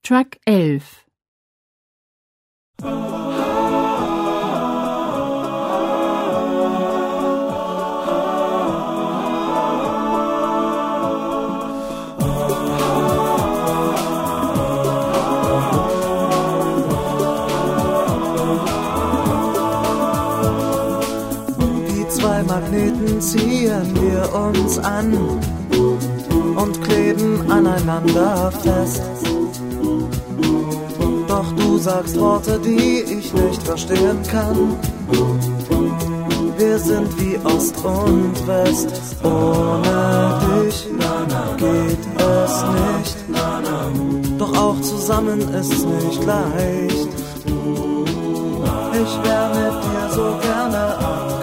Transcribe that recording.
Track 11. Wie zwei Magneten ziehen wir uns an und kleben aneinander fest. Doch du sagst Worte, die ich nicht verstehen kann. Wir sind wie Ost und West. Ohne dich geht es nicht. Doch auch zusammen ist's nicht leicht. Ich wär mit dir so gerne